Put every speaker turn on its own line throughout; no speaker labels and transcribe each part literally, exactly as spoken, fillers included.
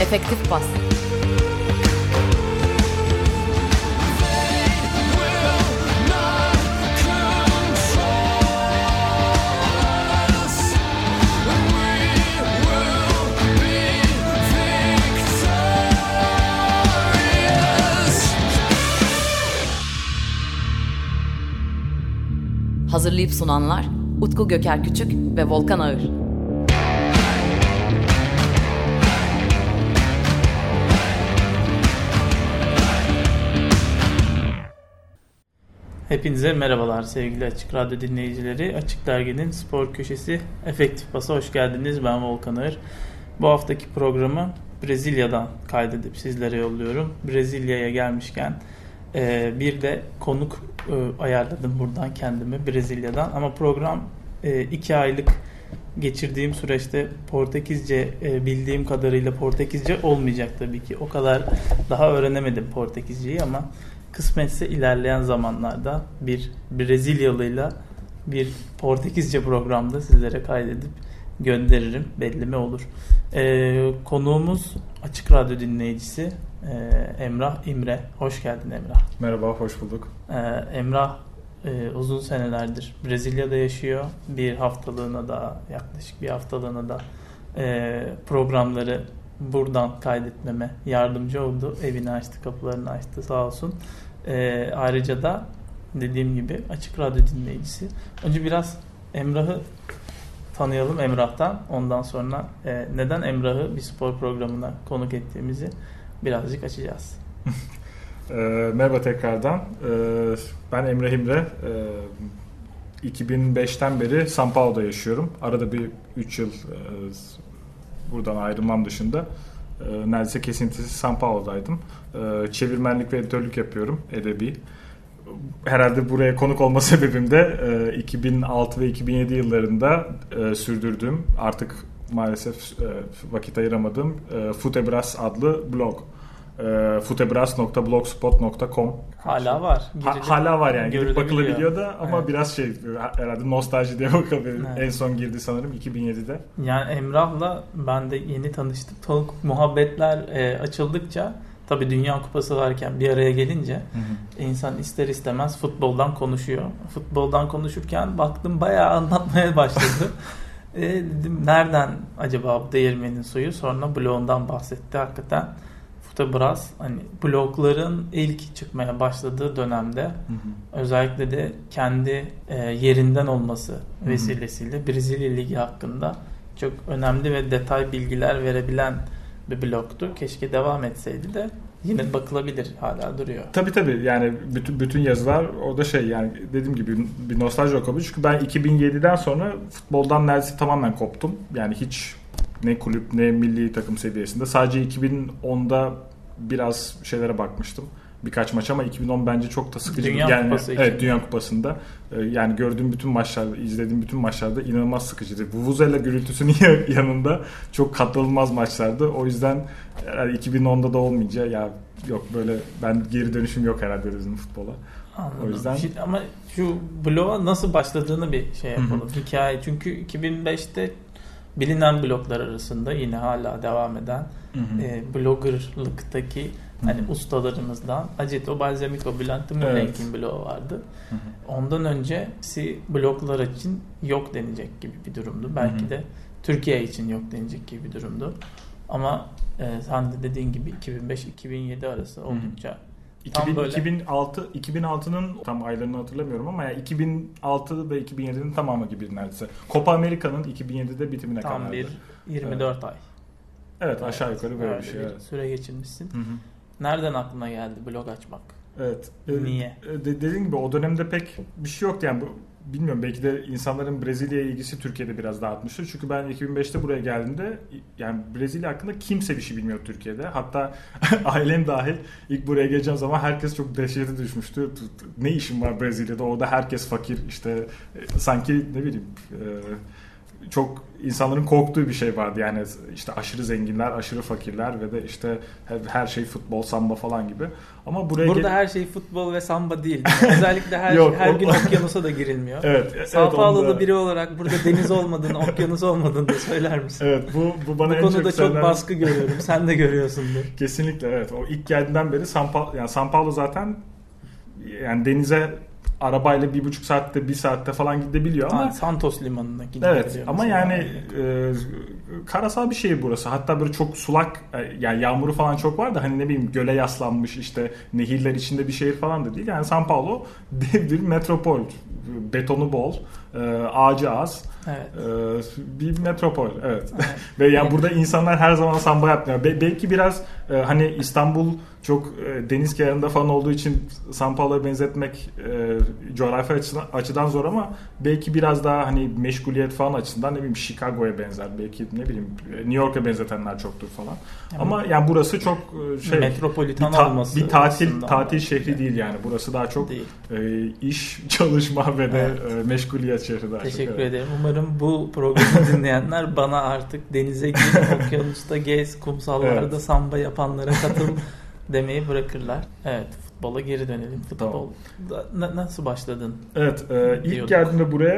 Efektif Bas. Hazırlayıp sunanlar Utku Göker Küçük ve Volkan Ağır.
Hepinize merhabalar sevgili Açık Radyo dinleyicileri. Açık Dergi'nin spor köşesi Efektif Bas'a hoş geldiniz. Ben Volkan Ağır. Bu haftaki programı Brezilya'dan kaydedip sizlere yolluyorum. Brezilya'ya gelmişken e, bir de konuk e, ayarladım buradan kendime Brezilya'dan. Ama program e, iki aylık geçirdiğim süreçte Portekizce e, bildiğim kadarıyla Portekizce olmayacak tabii ki. O kadar daha öğrenemedim Portekizceyi ama kısmetse ilerleyen zamanlarda bir Brezilyalıyla bir Portekizce programda sizlere kaydedip gönderirim. Belli mi olur. Ee, konuğumuz Açık Radyo dinleyicisi e, Emrah İmre. Hoş geldin Emrah.
Merhaba, hoş bulduk.
Ee, Emrah e, uzun senelerdir Brezilya'da yaşıyor. Bir haftalığına da yaklaşık bir haftalığına da e, programları buradan kaydetmeme yardımcı oldu. Evini açtı, kapılarını açtı sağ olsun. Ee, ayrıca da dediğim gibi Açık Radyo dinleyicisi. Önce biraz Emrah'ı tanıyalım Emrah'tan. Ondan sonra e, neden Emrah'ı bir spor programına konuk ettiğimizi birazcık açacağız.
e, merhaba tekrardan. E, ben Emrah İmre. E, iki bin beşten beri São Paulo'da yaşıyorum. Arada bir üç yıl e, buradan ayrılmam dışında e, neredeyse kesintisiz São Paulo'daydım. E, çevirmenlik ve editörlük yapıyorum, edebi. Herhalde buraya konuk olma sebebim de e, iki bin altı ve iki bin yedi yıllarında e, sürdürdüğüm, artık maalesef e, vakit ayıramadığım e, Futebras adlı blog. E, futebras nokta blogspot nokta com.
Hala var.
Ha, hala var yani. Gidip bakılabiliyor da ama
evet.
Biraz şey herhalde nostalji diye bakabilir.
Evet.
En son girdi sanırım iki bin yedide.
Yani Emrah'la ben de yeni tanıştık. Tanık muhabbetler e, açıldıkça tabii Dünya Kupası varken bir araya gelince hı hı. insan ister istemez futboldan konuşuyor. Futboldan konuşurken baktım bayağı anlatmaya başladı. e, dedim nereden acaba bu değirmenin suyu? Sonra bloğundan bahsetti hakikaten. Futebras hani blogların ilk çıkmaya başladığı dönemde hı hı. özellikle de kendi e, yerinden olması hı hı. vesilesiyle Brezilya Ligi hakkında çok önemli ve detay bilgiler verebilen bir blogtu. Keşke devam etseydi de yine bakılabilir, hala duruyor.
Tabii tabii yani bütün bütün yazılar orada şey, yani dediğim gibi bir nostalji okumuş. Çünkü ben iki bin yediden sonra futboldan neredeyse tamamen koptum. Yani hiç ne kulüp ne milli takım seviyesinde. Sadece iki bin onda biraz şeylere bakmıştım. Birkaç maç ama iki bin on bence çok da sıkıcı.
Dünya
yani,
Kupası için.
Evet, Dünya Kupası'nda. Yani gördüğüm bütün maçlarda, izlediğim bütün maçlarda inanılmaz sıkıcıydı. Vuvuzela gürültüsünün yanında çok katlanılmaz maçlardı. O yüzden yani iki bin onda da olmayınca ya yok, böyle ben geri dönüşüm yok herhalde dedim futbola.
Anladım.
O yüzden
Şimdi, ama şu bloğa nasıl başladığını bir şey yapalım. Hı-hı. Hikaye. Çünkü iki bin beşte bilinen bloglar arasında yine hala devam eden e, bloggerlıktaki hani hı-hı. ustalarımızdan Aceto Balsamico Bülent Mulenk'in evet. blogu vardı. Hı-hı. Ondan öncesi bloglar için yok denecek gibi bir durumdu. Belki hı-hı. de Türkiye için yok denecek gibi bir durumdu. Ama e, sen de dediğin gibi iki bin beş iki bin yedi arası oldukça hı-hı.
iki bin, böyle... iki bin altı iki bin altının tam aylarını hatırlamıyorum ama yani iki bin altı ve iki bin yedinin tamamı gibi neredeyse. Copa America'nın iki bin yedide bitimine
tam
kadardı.
Tam bir yirmi dört evet. ay.
Evet, aşağı yukarı böyle bir şey.
Bir
evet.
süre geçirmişsin. Hı hı. Nereden aklına geldi blog açmak?
Evet.
Niye?
De, dediğim gibi o dönemde pek bir şey yoktu yani. Bu, bilmiyorum, belki de insanların Brezilya'ya ilgisi Türkiye'de biraz daha artmıştır. Çünkü ben iki bin beşte buraya geldiğimde yani Brezilya hakkında kimse bir şey bilmiyor Türkiye'de. Hatta ailem dahil ilk buraya geleceğim zaman herkes çok dehşete düşmüştü. Ne işim var Brezilya'da? Orada herkes fakir, işte sanki ne bileyim çok insanların korktuğu bir şey vardı. Yani işte aşırı zenginler, aşırı fakirler ve de işte her, her şey futbol, samba falan gibi. Ama buraya
Burada
gel-
her şey futbol ve samba değil. Özellikle her
Yok,
her
o-
gün okyanusa da girilmiyor.
Evet.
Sao
evet,
Paulo'lu
onda-
biri olarak burada deniz olmadığını, okyanus olmadığını da söyler misin?
Evet, bu bu bana
Bu
en
konuda
çok
çok
söylenen-
baskı görüyorum. Sen de görüyorsundur.
Kesinlikle evet. O ilk geldiğinden beri San Paulo, yani San Paulo zaten yani denize arabayla bir buçuk saatte bir saatte falan gidebiliyor ama
Ha, Santos limanına gidiyor.
evet ama
mesela.
yani e, karasal bir şehir burası. Hatta böyle çok sulak e, yani yağmuru falan çok var da hani ne bileyim göle yaslanmış işte nehirler içinde bir şehir falan da değil. Yani San Paulo dev bir metropol. Betonu bol, e, ağacı az.
Evet.
E, bir metropol. Evet. Evet. Ve yani burada insanlar her zaman samba yapmıyor. Be- belki biraz e, hani İstanbul çok e, deniz kenarında falan olduğu için San Paulo'ya benzetmek e, coğrafi açıdan, açıdan zor ama belki biraz daha hani meşguliyet falan açısından ne bileyim Chicago'ya benzer. Belki ne bileyim New York'a benzetenler çoktur falan. Yani, ama yani burası çok e, şey
metropolitan
bir, ta-
olması
bir tatil
da.
tatil şehri değil yani. Burası daha çok e, iş, çalışma ve de
Evet.
e, meşguliyet şehri daha
Teşekkür
çok. Evet.
ederim. Umarım bu programı dinleyenler bana artık denize gir, okyanusta gez, kumsallarda
Evet.
samba yapanlara katıl demeyi bırakırlar. Evet, futbola geri dönelim. Futbol
Tamam.
da- na- nasıl başladın?
Evet, e, ilk
Diyorduk.
geldiğimde buraya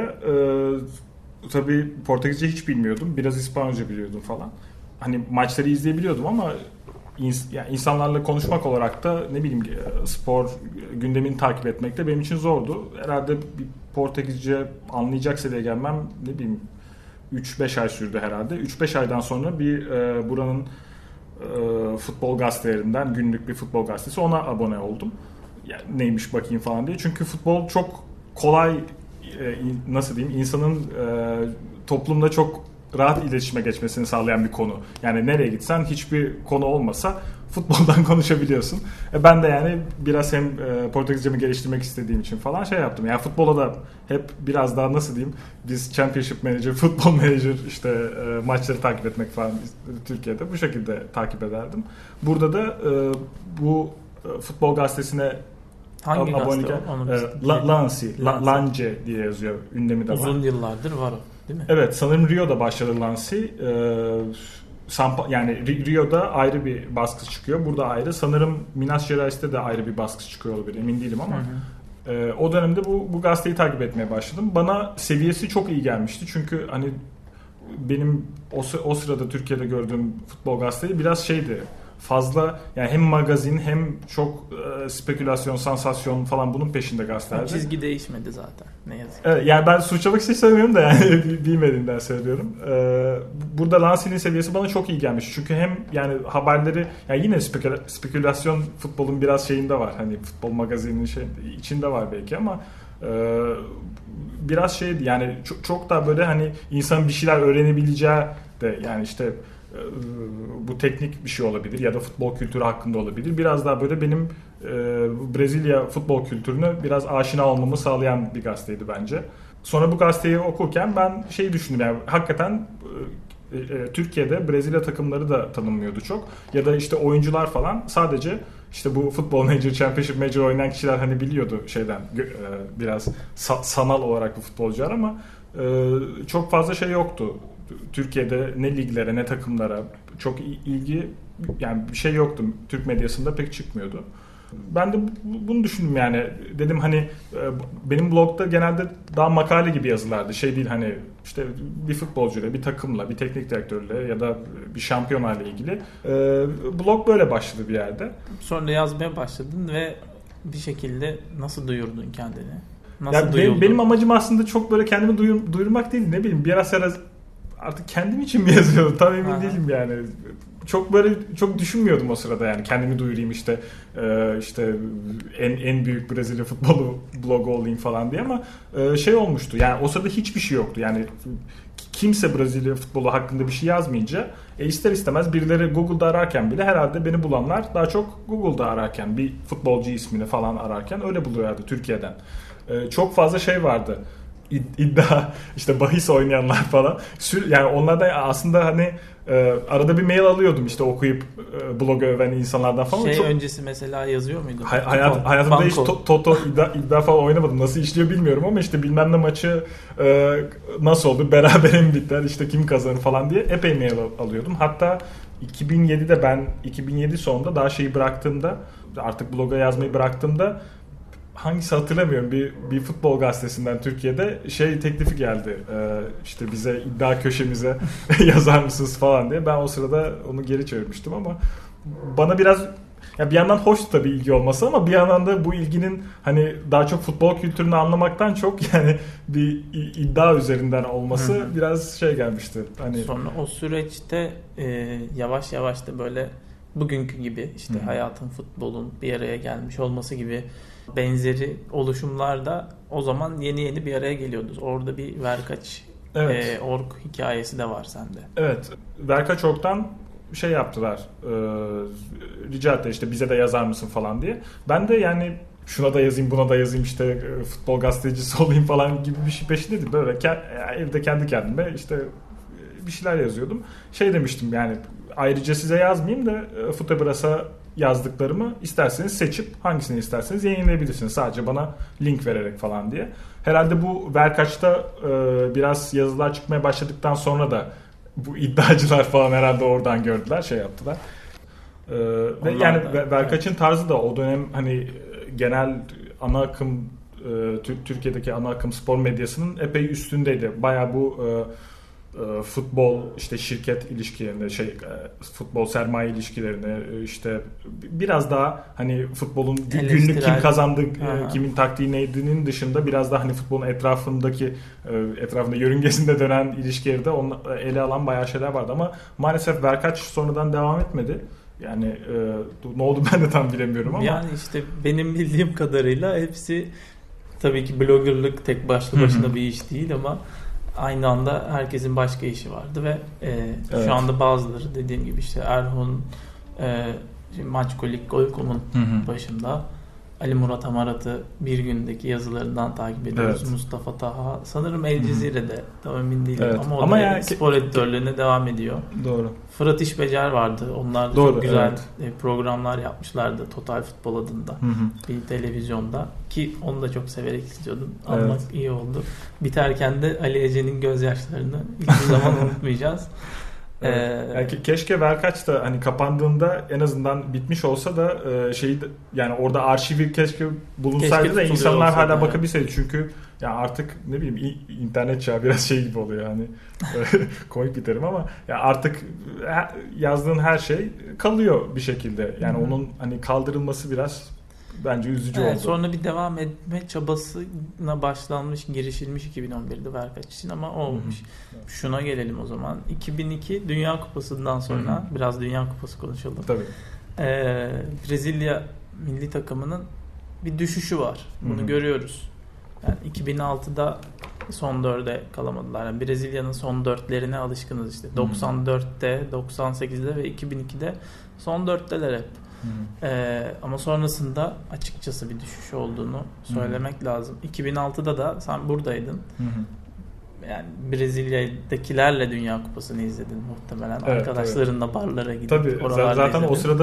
e, tabii Portekizce hiç bilmiyordum. Biraz İspanyolca biliyordum falan. Hani maçları izleyebiliyordum ama ins- yani insanlarla konuşmak olarak da ne bileyim e, spor gündemini takip etmek de benim için zordu. Herhalde bir Portekizce anlayacak seviyeye gelmem ne bileyim üç beş ay sürdü herhalde. üç beş aydan sonra bir e, buranın e, futbol gazetelerinden günlük bir futbol gazetesi ona abone oldum. Yani neymiş bakayım falan diye. Çünkü futbol çok kolay e, nasıl diyeyim insanın e, toplumda çok rahat iletişime geçmesini sağlayan bir konu. Yani nereye gitsen hiçbir konu olmasa futboldan konuşabiliyorsun. E ben de yani biraz hem e, Portekizcemi geliştirmek istediğim için falan şey yaptım. Yani futbola da hep biraz daha nasıl diyeyim biz Championship Manager, Football Manager işte e, maçları takip etmek falan Türkiye'de bu şekilde takip ederdim. Burada da e, bu e, futbol gazetesine
Hangi
ab-
gazete
aboneyken,
o? Onu
e,
biz-
La- Lanci, La-
Lanci.
Lance diye yazıyor. Ünlemi de var.
Uzun yıllardır var o, değil mi?
Evet, sanırım Rio'da başladı Lanci. Ee, Sampa, yani Ri- Rio'da ayrı bir baskısı çıkıyor. Burada ayrı. Sanırım Minas Gerais'te de ayrı bir baskısı çıkıyor olabilir. Emin değilim ama.
Hı hı.
E, o dönemde bu, bu gazeteyi takip etmeye başladım. Bana seviyesi çok iyi gelmişti. Çünkü hani benim o, sı- o sırada Türkiye'de gördüğüm futbol gazeteyi biraz şeydi. Fazla yani hem magazin hem çok e, spekülasyon, sansasyon falan bunun peşinde
O
gazetelerdi.
çizgi değişmedi zaten. Ne yazık ki.
Evet, yani ben suçlamak için söylemiyorum da yani bilmediğimden söylüyorum. Ee, burada Lanci'nin seviyesi bana çok iyi gelmiş. Çünkü hem yani haberleri yani yine speküla, spekülasyon futbolun biraz şeyinde var. Hani futbol magazinin şey içinde var belki ama e, biraz şeydi yani çok, çok da böyle hani insan bir şeyler öğrenebileceği de yani işte bu teknik bir şey olabilir ya da futbol kültürü hakkında olabilir. Biraz daha böyle benim e, Brezilya futbol kültürüne biraz aşina olmamı sağlayan bir gazeteydi bence. Sonra bu gazeteyi okurken ben şeyi düşündüm yani hakikaten e, e, Türkiye'de Brezilya takımları da tanınmıyordu çok. Ya da işte oyuncular falan sadece işte bu Football Manager, Championship Manager oynayan kişiler hani biliyordu şeyden e, biraz sa- sanal olarak bu futbolcular ama e, çok fazla şey yoktu. Türkiye'de ne liglere ne takımlara çok ilgi yani bir şey yoktu. Türk medyasında pek çıkmıyordu. Ben de bunu düşündüm yani. Dedim hani benim blogda genelde daha makale gibi yazılardı. Şey değil hani işte bir futbolcuyla, bir takımla, bir teknik direktörle ya da bir şampiyonayla ilgili. Blog böyle başladı bir yerde.
Sonra yazmaya başladın ve bir şekilde nasıl duyurdun kendini? Nasıl
Yani
duyuldun?
benim, benim amacım aslında çok böyle kendimi duyur, duyurmak değil. Ne bileyim biraz ara artık kendim için mi yazıyordum tam emin
Aha.
değilim yani. Çok böyle çok düşünmüyordum o sırada yani kendimi duyurayım işte e, işte en en büyük Brezilya futbolu blogu olayım falan diye ama e, şey olmuştu yani o sırada hiçbir şey yoktu yani kimse Brezilya futbolu hakkında bir şey yazmayınca e, ister istemez birileri Google'da ararken bile herhalde beni bulanlar daha çok Google'da ararken bir futbolcu ismini falan ararken öyle buluyorlardı Türkiye'den. E, çok fazla şey vardı. iddia işte bahis oynayanlar falan. Yani onlardan aslında hani e, arada bir mail alıyordum işte okuyup e, blogu öven insanlardan falan.
Şey
çok...
öncesi mesela yazıyor muydu?
Hay- hayat, hayatımda hiç to- Toto iddia, iddia falan oynamadım. Nasıl işliyor bilmiyorum ama işte bilmem ne maçı e, nasıl olur, berabere mi biter, işte kim kazanır falan diye epey mail alıyordum. Hatta iki bin yedide ben iki bin yedi sonunda daha şeyi bıraktığımda, artık bloga yazmayı bıraktığımda, hangisi hatırlamıyorum, bir bir futbol gazetesinden Türkiye'de şey teklifi geldi. Ee, işte bize iddia köşemize yazar mısınız falan diye. Ben o sırada onu geri çevirmiştim ama bana biraz, ya bir yandan hoş tabii ilgi olması ama bir yandan da bu ilginin hani daha çok futbol kültürünü anlamaktan çok yani bir iddia üzerinden olması Hı-hı. biraz şey gelmişti. Hani
sonra o süreçte e, yavaş yavaş da böyle bugünkü gibi işte Hı-hı. hayatın, futbolun bir araya gelmiş olması gibi benzeri oluşumlar da o zaman yeni yeni bir araya geliyordu. Orada bir Verkaç evet. e, org hikayesi de var sende.
Evet. Verkaç org'dan şey yaptılar. E, rica etti işte bize de yazar mısın falan diye. Ben de yani şuna da yazayım, buna da yazayım, işte e, futbol gazetecisi olayım falan gibi bir şey peşindeydim. Böyle ke- evde kendi kendime işte bir şeyler yazıyordum. Şey demiştim yani, ayrıca size yazmayayım da e, Futebras'a yazdıklarımı isterseniz seçip hangisini isterseniz yayınlayabilirsiniz. Sadece bana link vererek falan diye. Herhalde bu Verkaç'ta e, biraz yazılar çıkmaya başladıktan sonra da bu iddiacılar falan herhalde oradan gördüler, şey yaptılar. E, ve yani da, Verkaç'ın evet. tarzı da o dönem hani genel ana akım e, Türkiye'deki ana akım spor medyasının epey üstündeydi. Bayağı bu e, futbol işte şirket ilişkilerinde şey futbol sermaye ilişkilerine işte biraz daha hani futbolun günlük kim kazandı, Aha. kimin taktiği neydi'nin dışında biraz daha hani futbolun etrafındaki etrafında yörüngesinde dönen ilişkileri de ele alan bayağı şeyler vardı ama maalesef Verkaç sonradan devam etmedi. Yani e, ne oldu ben de tam bilemiyorum ama.
Yani işte benim bildiğim kadarıyla hepsi tabii ki bloggerlık tek başlı başına bir iş değil ama aynı anda herkesin başka işi vardı ve e, evet. şu anda bazıları dediğim gibi işte Erhun e, Maçkolik Goykom'un başında, Ali Murat Amarat'ı bir gündeki yazılarından takip ediyoruz. Evet. Mustafa Taha sanırım El Cezire'de, tam emin değilim evet. ama o ama da yani, spor editörlüğüne devam ediyor.
Doğru.
Fırat İşbecer vardı. Onlar da Doğru, çok güzel evet. programlar yapmışlardı Total Futbol adında. Hı hı. Bir televizyonda ki onu da çok severek izliyordum. Almak evet. iyi oldu. Biterken de Ali Ece'nin gözyaşlarını hiçbir zaman unutmayacağız.
Evet. Yani keşke Verkaç da hani kapandığında en azından bitmiş olsa da şeyi yani orada arşivi keşke bulunsaydı keşke da insanlar hala yani. bakabilseydi çünkü ya artık ne bileyim internet çağı biraz şey gibi oluyor yani komik bir terim ama ya artık yazdığın her şey kalıyor bir şekilde yani Hı-hı. onun hani kaldırılması biraz bence üzücü evet, oldu.
Sonra bir devam etme çabasına başlanmış, girişilmiş iki bin on birde Verkaç için ama olmuş. Hı-hı. Şuna gelelim o zaman. iki bin iki Dünya Kupası'ndan sonra Hı-hı. biraz Dünya Kupası konuşalım.
Tabii.
Ee, Brezilya milli takımının bir düşüşü var. Bunu Hı-hı. görüyoruz. Yani iki bin altıda son dörde kalamadılar. Yani Brezilya'nın son dörtlerine alışkınız işte. Hı-hı. doksan dörtte, doksan sekizde ve iki bin ikide son dörtteler hep. Ee, ama sonrasında açıkçası bir düşüş olduğunu söylemek Hı-hı. lazım. iki bin altıda da sen buradaydın. Hı-hı. Yani Brezilya'dakilerle Dünya Kupası'nı izledin muhtemelen. Evet, arkadaşlarınla evet. barlara gidip
Tabii, zaten izledin. O sırada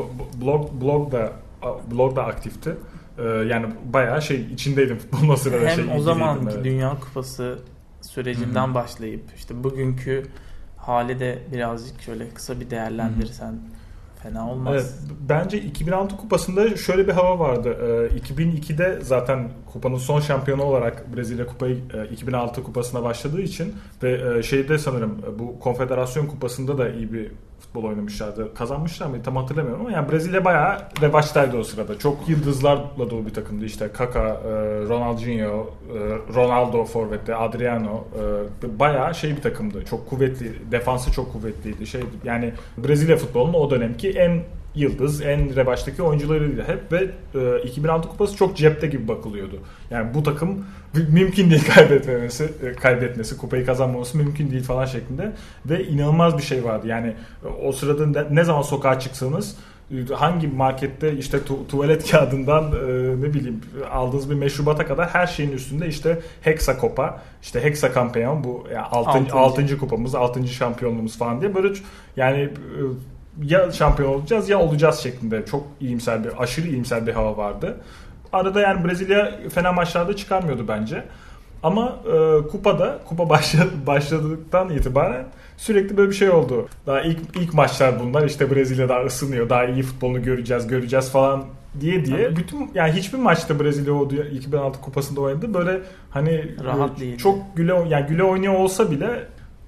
blog blog da blog da aktifti. Yani bayağı şey içindeydim futbolun o sırada.
Hem
şey,
o zamanki evet. Dünya Kupası sürecinden Hı-hı. başlayıp işte bugünkü hali de birazcık şöyle kısa bir değerlendirsen Hı-hı. fena olmaz.
Evet, bence iki bin altı kupasında şöyle bir hava vardı. E, iki bin ikide zaten kupanın son şampiyonu olarak Brezilya kupayı e, iki bin altı kupasına başladığı için ve e, şeyde sanırım bu Konfederasyon Kupası'nda da iyi bir futbol oynamışlardı. Kazanmışlar mı? Tam hatırlamıyorum ama yani Brezilya bayağı revaçtaydı o sırada. Çok yıldızlarla dolu bir takımdı. İşte Kaka, Ronaldinho, Ronaldo forvette, Adriano bayağı şey bir takımdı. Çok kuvvetli, defansı çok kuvvetliydi. Şey yani Brezilya futbolunun o dönemki en yıldız, en revaçtaki oyuncularıydı hep ve e, iki bin altı kupası çok cepte gibi bakılıyordu. Yani bu takım mümkün değil kaybetmemesi, e, kaybetmesi, kupayı kazanmaması mümkün değil falan şeklinde ve inanılmaz bir şey vardı. Yani o sırada ne, ne zaman sokağa çıksanız hangi markette işte tu- tuvalet kağıdından e, ne bileyim aldığınız bir meşrubata kadar her şeyin üstünde işte Hexa Copa, işte Hexa Campeon, bu yani altıncı altıncı kupamız, altıncı şampiyonluğumuz falan diye böyle yani e, ya şampiyon olacağız ya olacağız şeklinde çok iyimser bir, aşırı iyimser bir hava vardı. Arada yani Brezilya fena maçlarda çıkarmıyordu bence. Ama e, kupada, kupa başladı, başladıktan itibaren sürekli böyle bir şey oldu. Daha ilk ilk maçlar bunlar, işte Brezilya daha ısınıyor, daha iyi futbolunu göreceğiz, göreceğiz falan diye diye. Tabii. Bütün yani hiçbir maçta Brezilya oldu iki bin altı kupasında oynadı. Böyle hani
rahat değil.
Çok güle yani güle oynuyor olsa bile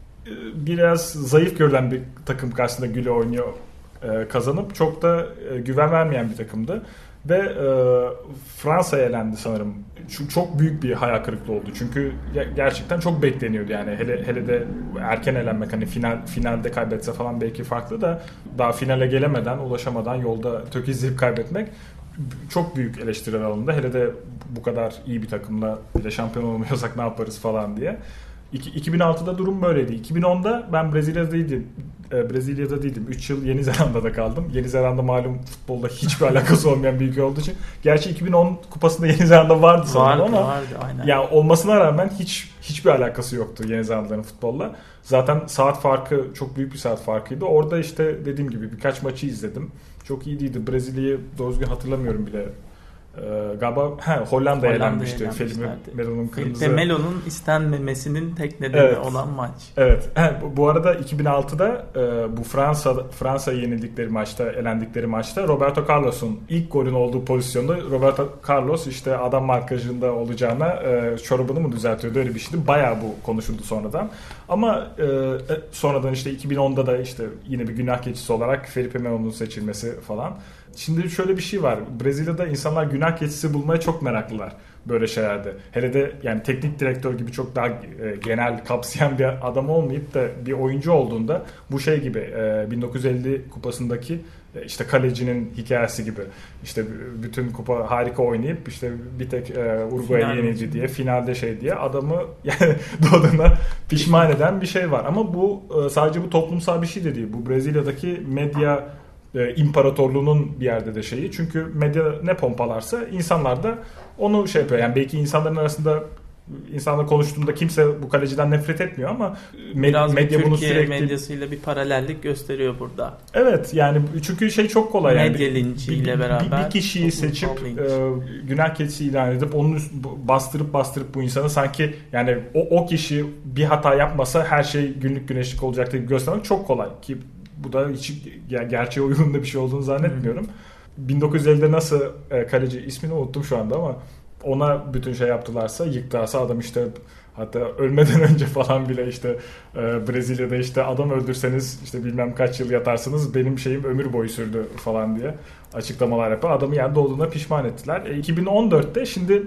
biraz zayıf görülen bir takım karşısında güle oynuyor e, kazanıp çok da e, güven vermeyen bir takımdı. Ve e, Fransa'ya elendi sanırım. Çok, çok büyük bir hayal kırıklığı oldu. Çünkü gerçekten çok bekleniyordu yani. Hele hele de erken elenmek, hani final finalde kaybetse falan belki farklı da daha finale gelemeden, ulaşamadan yolda tökezleyip kaybetmek çok büyük eleştiriler alındı. Hele de bu kadar iyi bir takımla bile şampiyon olamıyorsak ne yaparız falan diye. iki bin altıda durum böyleydi. iki bin onda ben Brezilya'da değildim. Brezilya'da değildim. üç yıl Yeni Zelanda'da kaldım. Yeni Zelanda malum futbolda hiçbir alakası olmayan bir ülke olduğu için. Gerçi iki bin on kupasında Yeni Zelanda vardı sanırım
vardı,
ama
vardı, aynen.
Yani olmasına rağmen hiç hiçbir alakası yoktu Yeni Zelanda'nın futbolla. Zaten saat farkı çok büyük bir saat farkıydı. Orada işte dediğim gibi birkaç maçı izledim. Çok iyi değildi. Brezilya'yı doğru düzgün hatırlamıyorum bile. Ee, galiba he, Hollanda'ya elenmişti. Felipe Melo'nun kırmızı.
Felipe Melo'nun istenmemesinin tek nedeni evet. olan maç.
Evet. He, bu, bu arada iki bin altıda e, bu Fransa Fransa'ya yenildikleri maçta, elendikleri maçta Roberto Carlos'un ilk golün olduğu pozisyonda Roberto Carlos işte adam markajında olacağına e, çorabını mı düzeltiyordu, öyle bir şeydi. Bayağı bu konuşuldu sonradan. Ama e, sonradan işte iki bin onda da işte yine bir günah keçisi olarak Felipe Melo'nun seçilmesi falan. Şimdi şöyle bir şey var. Brezilya'da insanlar günah keçisi bulmaya çok meraklılar böyle şeylerde. Hele de yani teknik direktör gibi çok daha genel kapsayan bir adam olmayıp da bir oyuncu olduğunda bu şey gibi bin dokuz yüz elli kupasındaki işte kalecinin hikayesi gibi. İşte bütün kupa harika oynayıp işte bir tek Uruguay'a yenildi diye finalde şey diye adamı yani doğduğuna pişman eden bir şey var. Ama bu sadece bu toplumsal bir şey de değil. Bu Brezilya'daki medya imparatorluğunun bir yerde de şeyi. Çünkü medya ne pompalarsa insanlar da onu şey yapıyor. Yani belki insanların arasında insanla konuştuğunda kimse bu kaleciden nefret etmiyor ama
biraz
medya bunu
Türkiye
sürekli
medyasıyla bir paralellik gösteriyor burada.
Evet yani çünkü şey çok kolay yani
medya linciyle
bir,
beraber
bir, bir kişiyi seçip e, günah keçisi ilan edip onun bastırıp bastırıp bu insanı sanki yani o, o kişi bir hata yapmasa her şey günlük güneşlik olacaktı gibi göstermek çok kolay ki bu da hiç gerçeğe uygun da bir şey olduğunu zannetmiyorum. Hmm. bin dokuz yüz ellide nasıl e, kaleci ismini unuttum şu anda ama ona bütün şey yaptılarsa, yıktılarsa adam işte hatta ölmeden önce falan bile işte e, Brezilya'da işte adam öldürseniz işte bilmem kaç yıl yatarsınız, benim şeyim ömür boyu sürdü falan diye açıklamalar yapar. Adamı yani doğduğuna pişman ettiler. E, iki bin on dörtte şimdi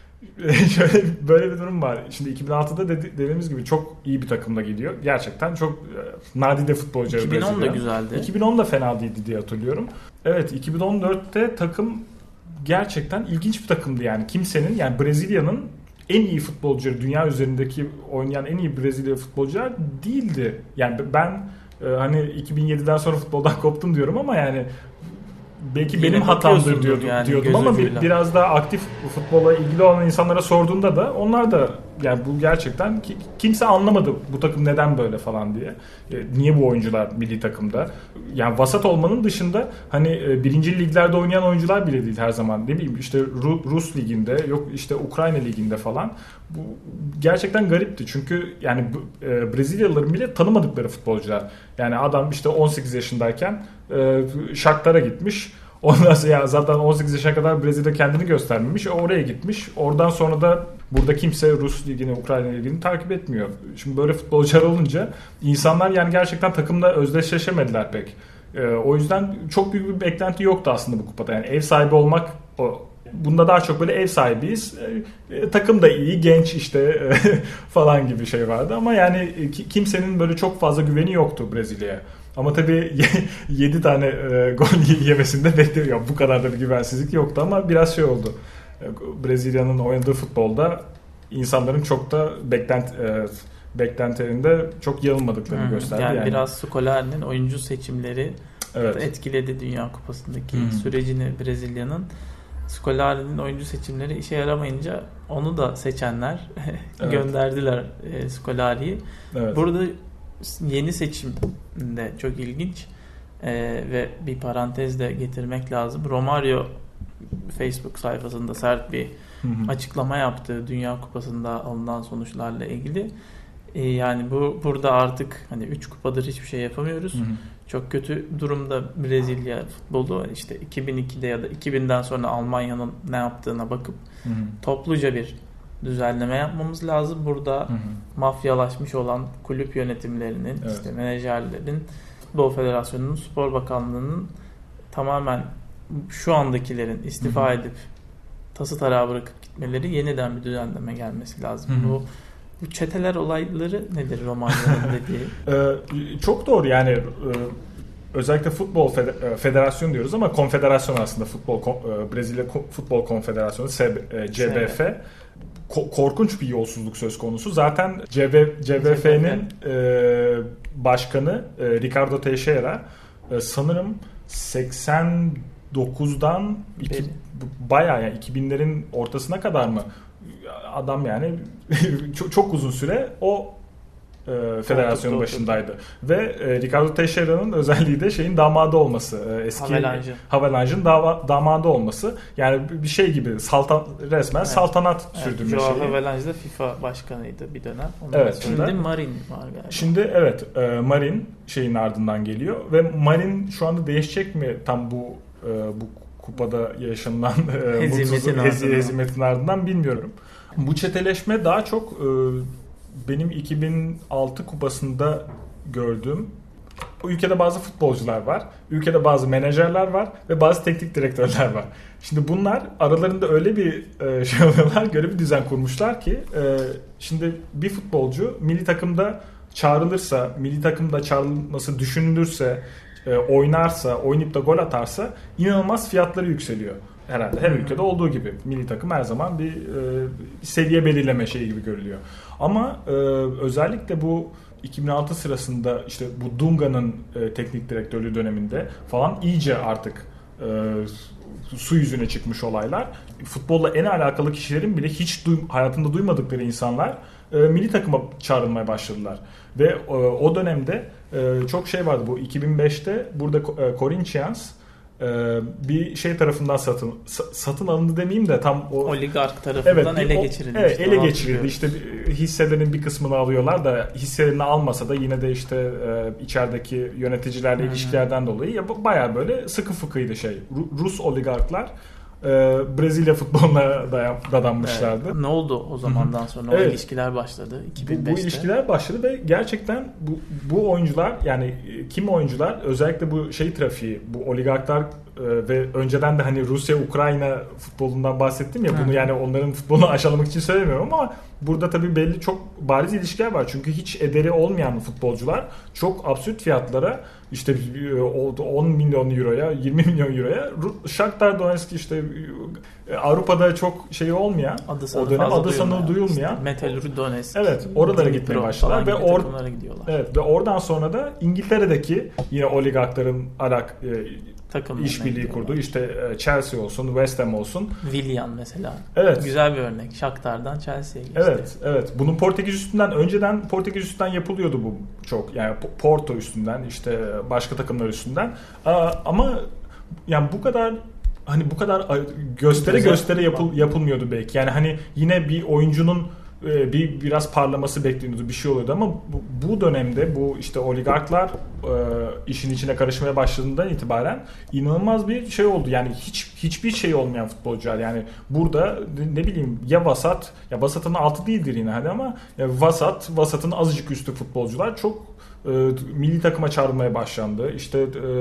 şöyle böyle bir durum var. Şimdi iki bin altıda dedi, dediğimiz gibi çok iyi bir takımla gidiyor. Gerçekten çok e, nadide futbolcu.
iki bin on da güzeldi.
iki bin on da fena değildi diye hatırlıyorum. Evet, iki bin on dörtte takım gerçekten ilginç bir takımdı yani. Kimsenin yani Brezilya'nın en iyi futbolcuları, dünya üzerindeki oynayan en iyi Brezilya futbolcular değildi. Yani ben e, hani iki bin yediden sonra futboldan koptum diyorum ama yani belki yine benim hatamdır diyordum, yani, diyordum ama bir, biraz daha aktif futbola ilgili olan insanlara sorduğunda da onlar da yani bu gerçekten ki, kimse anlamadı bu takım neden böyle falan diye. E, niye bu oyuncular milli takımda? Yani vasat olmanın dışında hani e, birinci liglerde oynayan oyuncular bile değil her zaman. Ne bileyim işte Ru- Rus liginde, yok işte Ukrayna liginde falan. Bu gerçekten garipti. Çünkü yani e, Brezilyalıların bile tanımadıkları futbolcular. Yani adam işte on sekiz yaşındayken e, Shakhtar'a gitmiş. Ondan sonra ya zaten on sekiz yaşına kadar Brezilya kendini göstermemiş. Oraya gitmiş. Oradan sonra da burada kimse Rus ligini, Ukrayna ligini takip etmiyor. Şimdi böyle futbolcular olunca insanlar yani gerçekten takımla özdeşleşemediler pek. Ee, o yüzden çok büyük bir beklenti yoktu aslında bu kupada. Yani ev sahibi olmak o. Bunda daha çok böyle ev sahibiyiz. E, takım da iyi, genç işte e, falan gibi şey vardı. Ama yani ki, kimsenin böyle çok fazla güveni yoktu Brezilya'ya. Ama tabii yedi tane e, gol yemesinde bekliyor. Bu kadar da bir güvensizlik yoktu ama biraz şey oldu. Brezilya'nın oynadığı futbolda insanların çok da beklent e, beklentilerinde çok yanılmadıklarını gösterdi.
Yani,
yani
biraz Scolari'nin oyuncu seçimleri
Evet.
etkiledi Dünya Kupası'ndaki
Hı-hı.
sürecini Brezilya'nın. Scolari'nin oyuncu seçimleri işe yaramayınca onu da seçenler
evet.
gönderdiler e, Scolari'yi.
Evet.
Burada yeni seçim de çok ilginç e, ve bir parantez de getirmek lazım. Romario Facebook sayfasında sert bir
Hı-hı.
açıklama yaptı Dünya Kupası'nda alınan sonuçlarla ilgili. E, yani bu burada artık hani üç kupadır hiçbir şey yapamıyoruz. Hı-hı. Çok kötü durumda Brezilya futbolu. İşte iki bin ikide ya da iki binden sonra Almanya'nın ne yaptığına bakıp Hı-hı. topluca bir düzenleme yapmamız lazım. Burada Hı-hı. mafyalaşmış olan kulüp yönetimlerinin, evet. işte menajerlerin, Futbol Federasyonu'nun, Spor Bakanlığı'nın tamamen şu andakilerin istifa Hı-hı. edip tası tarağı bırakıp gitmeleri, yeniden bir düzenleme gelmesi lazım. Hı-hı. Bu Bu çeteler olayları nedir Romanya'nın dediği?
ee, çok doğru yani e, özellikle futbol federasyonu diyoruz ama konfederasyon aslında futbol e, Brezilya Futbol Konfederasyonu C B F Ko- korkunç bir yolsuzluk söz konusu. Zaten C B F'nin e, başkanı e, Ricardo Teixeira e, sanırım seksen dokuzdan iki, bayağı yani iki binlerin ortasına kadar mı adam yani çok, çok uzun süre o e, federasyonun başındaydı. Ve e, Ricardo Teixeira'nın özelliği de şeyin damadı olması. E, eski
Havelange'ın
Havelange'ın dava, damadı olması. Yani bir şey gibi saltan, resmen evet. saltanat evet. sürdürme şeyi.
Joao Havelange de FIFA başkanıydı bir dönem. Ondan
evet.
Şimdi da, Marin var galiba.
Şimdi evet e, Marin şeyin ardından geliyor ve Marin şu anda değişecek mi tam bu e, bu kupada yaşanılan e,
hezimetin,
hez, hezimetin ardından bilmiyorum. Bu çeteleşme daha çok e, benim iki bin altı kupasında gördüğüm, o ülkede bazı futbolcular var, ülkede bazı menajerler var ve bazı teknik direktörler var. Şimdi bunlar aralarında öyle bir e, şey oluyorlar, öyle bir düzen kurmuşlar ki e, şimdi bir futbolcu milli takımda çağrılırsa, milli takımda çağrılması düşünülürse, e, oynarsa, oynayıp da gol atarsa inanılmaz fiyatları yükseliyor. Herhalde her ülkede olduğu gibi milli takım her zaman bir e, seviye belirleme şeyi gibi görülüyor. Ama e, özellikle bu iki bin altı sırasında işte bu Dunga'nın e, teknik direktörlüğü döneminde falan iyice artık e, su yüzüne çıkmış olaylar. Futbolla en alakalı kişilerin bile hiç duy, hayatında duymadıkları insanlar e, milli takıma çağrılmaya başladılar. Ve e, o dönemde e, çok şey vardı. Bu iki bin beşte burada e, Corinthians bir şey tarafından satın satın alındı demeyeyim de tam o
oligark tarafından evet, ele geçirildi.
Evet, ele geçirildi. İşte hisselerin bir kısmını alıyorlar da hisselerini almasa da yine de işte içerideki yöneticilerle hmm. ilişkilerden dolayı ya bayağı böyle sıkı fıkıydı şey. Rus oligarklar Brezilya futboluna dadanmışlardı.
Evet. Ne oldu o zamandan sonra? O evet. ilişkiler başladı iki bin beşte.
Bu, bu ilişkiler başladı ve gerçekten bu, bu oyuncular yani kim oyuncular özellikle bu şey trafiği, bu oligarklar e, ve önceden de hani Rusya Ukrayna futbolundan bahsettim ya bunu yani onların futbolunu aşağılamak için söylemiyorum ama burada tabii belli çok bariz ilişkiler var. Çünkü hiç ederi olmayan futbolcular çok absürt fiyatlara işte on milyon euroya, yirmi milyon euroya Shakhtar Donetsk işte Avrupa'da çok şey olmayan,
adı
o dönem adı sanı duyulmayan
işte Metalurg Donetsk.
Evet, oralara gitmeye başladılar ve or-
gidiyorlar.
Evet ve oradan sonra da İngiltere'deki yine oligarkların alak e, işbirliği kurduğu işte Chelsea olsun, West Ham olsun.
Willian mesela.
Evet.
Güzel bir örnek. Shakhtar'dan Chelsea'ye geçti.
Evet, evet. Bunun Portekiz üstünden önceden Portekiz üstünden yapılıyordu bu çok. Yani Porto üstünden işte başka takımlar üstünden. Ama yani bu kadar hani bu kadar göstere Güzel. göstere yapıl, yapılmıyordu belki. Yani hani yine bir oyuncunun bir biraz parlaması bekleniyordu, bir şey oluyordu ama bu, bu dönemde bu işte oligarklar e, işin içine karışmaya başladığından itibaren inanılmaz bir şey oldu. Yani hiç hiçbir şey olmayan futbolcular. Yani burada ne bileyim ya vasat, ya vasatın altı değildir yine hadi ama ya vasat, vasatın azıcık üstü futbolcular çok e, milli takıma çağrılmaya başlandı. İşte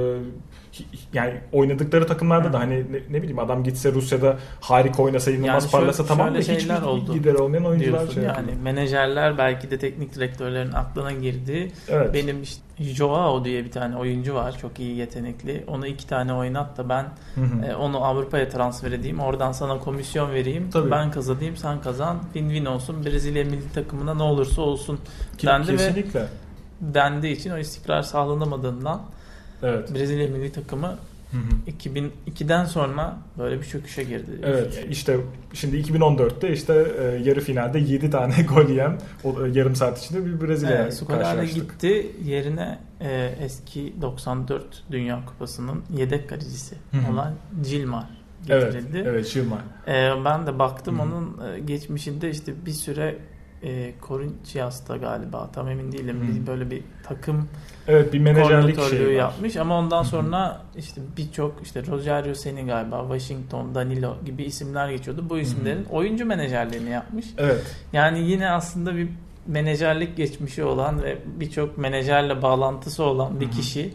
e, yani oynadıkları takımlarda Hı. da hani ne, ne bileyim adam gitse Rusya'da harika oynasa inanılmaz yani parlasa tamam da hiçbir gider olmayan oyuncular şey
yani yapıyor. Menajerler belki de teknik direktörlerin aklına girdi.
Evet.
Benim işte Joao diye bir tane oyuncu var çok iyi yetenekli. Onu iki tane oynat da ben e, onu Avrupa'ya transfer edeyim. Oradan sana komisyon vereyim. Tabii. Ben kazanayım sen kazan. Win-win olsun. Brezilya milli takımına ne olursa olsun dendi
Kesinlikle.
ve dendiği için o istikrar sağlanamadığından
Evet.
Brezilya milli takımı
Hı hı.
iki bin ikiden sonra böyle bir çöküşe girdi.
Evet, işte şimdi iki bin on dörtte işte yarı finalde yedi tane gol yiyen o yarım saat içinde bir Brezilya'ya
Evet, Scolari
karşılaştık.
gitti, yerine e, eski doksan dört Dünya Kupası'nın yedek kalecisi
Hı hı.
olan Gilmar
Evet,
getirildi.
evet Gilmar.
E, ben de baktım,
Hı hı.
onun e, geçmişinde işte bir süre e, Corinthians'ta galiba, tam emin değilim,
Hı.
bir böyle bir takım
Evet, bir menajerlik
koordinatörlüğü
şeyi var.
yapmış ama ondan
Hı hı.
sonra işte birçok işte Rogerio Ceni galiba, Washington, Danilo gibi isimler geçiyordu. Bu isimlerin oyuncu menajerliğini yapmış.
Evet.
Yani yine aslında bir menajerlik geçmişi olan ve birçok menajerle bağlantısı olan bir
Hı hı.
kişi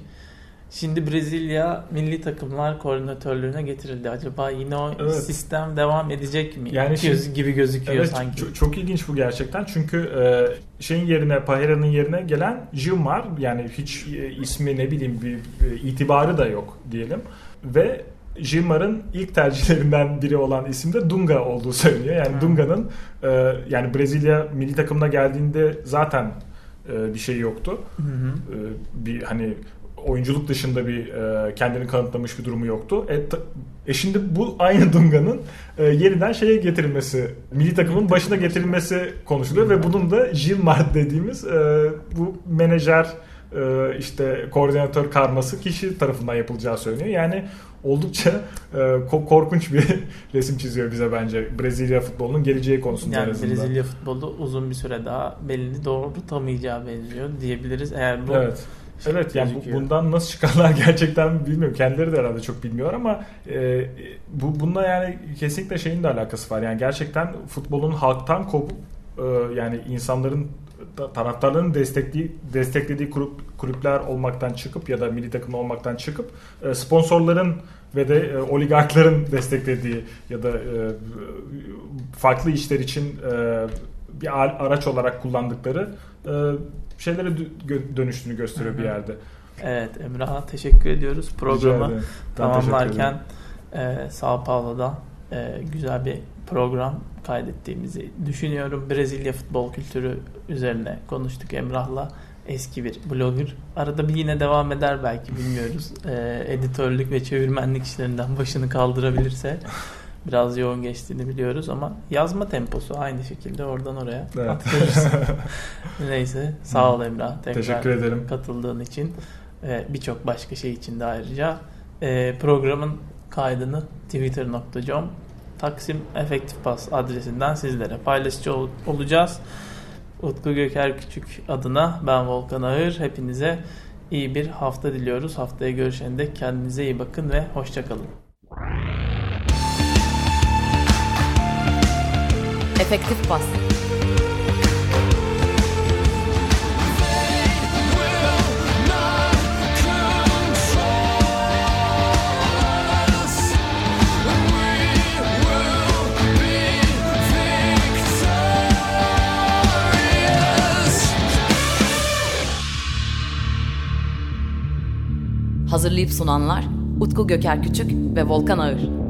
şimdi Brezilya milli takımlar koordinatörlüğüne getirildi. Acaba yine o
Evet.
sistem devam edecek mi?
Yani
Göz,
şimdi-
gibi gözüküyor
Evet,
sanki.
çok, çok ilginç bu gerçekten. Çünkü e, şeyin yerine, Pahera'nın yerine gelen Gilmar, yani hiç e, ismi ne bileyim bir e, itibarı da yok diyelim. Ve Gilmar'ın ilk tercihlerinden biri olan isim de Dunga olduğu söyleniyor. Yani
Hmm.
Dunga'nın e, yani Brezilya milli takımına geldiğinde zaten e, bir şey yoktu.
Hı hı.
E, bir hani oyunculuk dışında bir e, kendini kanıtlamış bir durumu yoktu. E, ta- e şimdi bu aynı Dunga'nın e, yeniden şeye getirilmesi, milli takımın başına getirilmesi konuşuluyor ve bunun da Gilmar dediğimiz e, bu menajer e, işte koordinatör karması kişi tarafından yapılacağı söyleniyor. Yani oldukça e, ko- korkunç bir resim çiziyor bize bence Brezilya futbolunun geleceği konusunda en
Yani
azından.
Brezilya futbolu uzun bir süre daha belini doğrultamayacağı benziyor diyebiliriz. Eğer bu
Evet. Evet, yani bu,
gözüküyor.
bundan nasıl çıkarlar gerçekten bilmiyorum. Kendileri de herhalde çok bilmiyor ama e, bu bununla yani kesinlikle şeyin de alakası var. Yani gerçekten futbolun halktan kopup e, yani insanların ta- taraftarların desteklediği desteklediği kulüp, kulüpler olmaktan çıkıp ya da milli takım olmaktan çıkıp e, sponsorların ve de e, oligarkların desteklediği ya da e, farklı işler için e, bir araç olarak kullandıkları e, şeylere dö- dönüştüğünü gösteriyor
Hı hı.
bir yerde.
Evet, Emrah'a teşekkür ediyoruz.
Rica
Programı
ederim. Ben
tamamlarken
teşekkür ederim.
e, Sao Paulo'da e, güzel bir program kaydettiğimizi düşünüyorum. Brezilya futbol kültürü üzerine konuştuk Emrah'la. Eski bir blogger. Arada bir yine devam eder belki, bilmiyoruz. E, editörlük ve çevirmenlik işlerinden başını kaldırabilirse. Biraz yoğun geçtiğini biliyoruz ama yazma temposu aynı şekilde oradan oraya
Evet.
aktarırız. Neyse, sağ ol Emrah. Tekrar
Teşekkür ederim.
katıldığın için. Ee, birçok başka şey için de ayrıca. Ee, programın kaydını twitter nokta com Taksim Efektif Pas adresinden sizlere paylaşıcı ol- olacağız. Utku Göker Küçük adına ben Volkan Ağır. Hepinize iyi bir hafta diliyoruz. Haftaya görüşene dek kendinize iyi bakın ve hoşça kalın.
Efektif Pas. Hazırlayıp sunanlar Utku Göker Küçük ve Volkan Ağır.